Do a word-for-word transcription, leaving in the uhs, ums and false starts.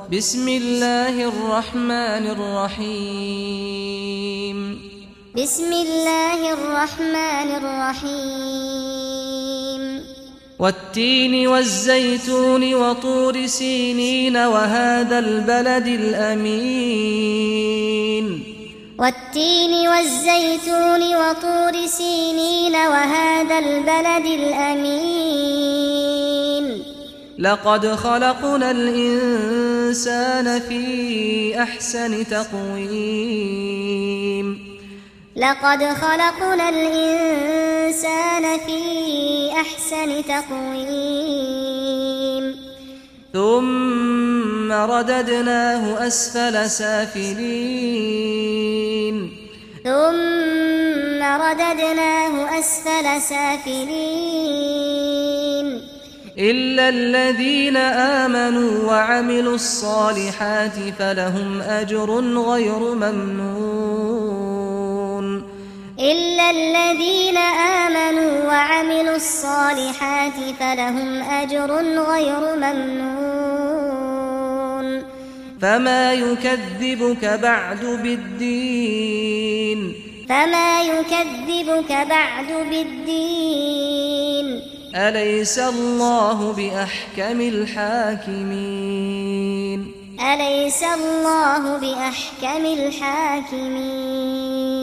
بسم الله الرحمن الرحيم بسم الله الرحمن الرحيم والتين والزيتون وطور سينين وهذا البلد الأمين والتين والزيتون وطور سينين وهذا البلد الأمين لقد خلقنا الإنسان في أحسن تقويم لقد خلقنا الإنسان في أحسن تقويم ثم رددناه أسفل سافلين ثم رددناه أسفل سافلين إلا الذين آمنوا وعملوا الصالحات فلهم أجر غير ممنون إلا الذين آمنوا وعملوا الصالحات فلهم أجر غير ممنون فما يكذبك بعد بالدين فما يكذبك بعد بالدين أليس الله بأحكم الحاكمين أليس الله بأحكم الحاكمين